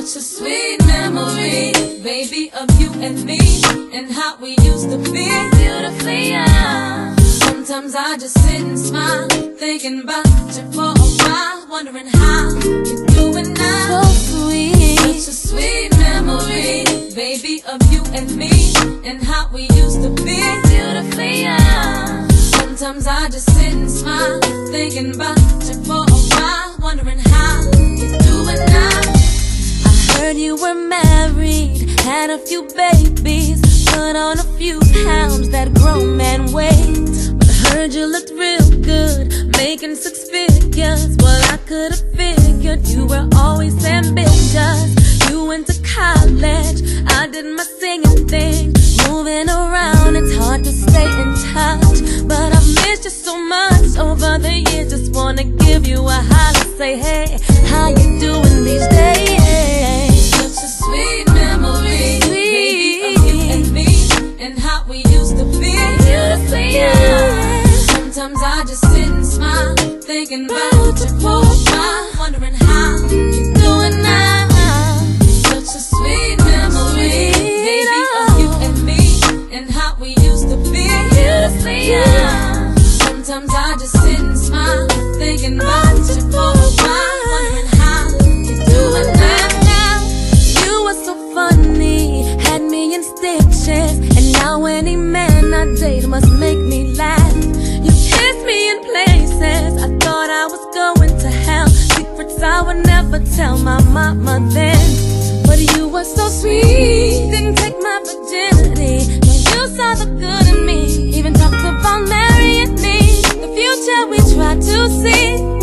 Such a sweet memory, baby, of you and me, and how we used to be beautifully young. Sometimes I just sit and smile, thinking about you for a while, wondering how you're doing now. So sweet. Such a sweet memory, baby, of you and me, and how we used to be beautifully young. Sometimes I just sit and smile, thinking about you for a while, wondering how you're doing now. Heard you were married, had a few babies, put on a few pounds, that grown man weight. But I heard you looked real good, making 6 figures. Well, I could've figured you were always ambitious. You went to college, I did my singing thing. Moving around, it's hard to stay in touch, but I missed you so much over the years. Just wanna give you a holler, say hey, how you doing these days? Such a sweet memory, baby, of you and me, and how we used to be beautifully young. Sometimes I just sit and smile, thinking about you for a while, wondering how you're doing now. Such a sweet memory, baby, of you and me, and how we used to be beautifully young. Sometimes I just sit and smile, thinking about you for a while, wondering how you're doing now. You were so funny, had me in stitches, and now any man I date must make me laugh. You kissed me in places I thought I was going to hell, secrets I would never tell my mama then. But you were so sweet, didn't take my virginity. No, you saw the good in me, even talked about marrying me. The future we tried to see.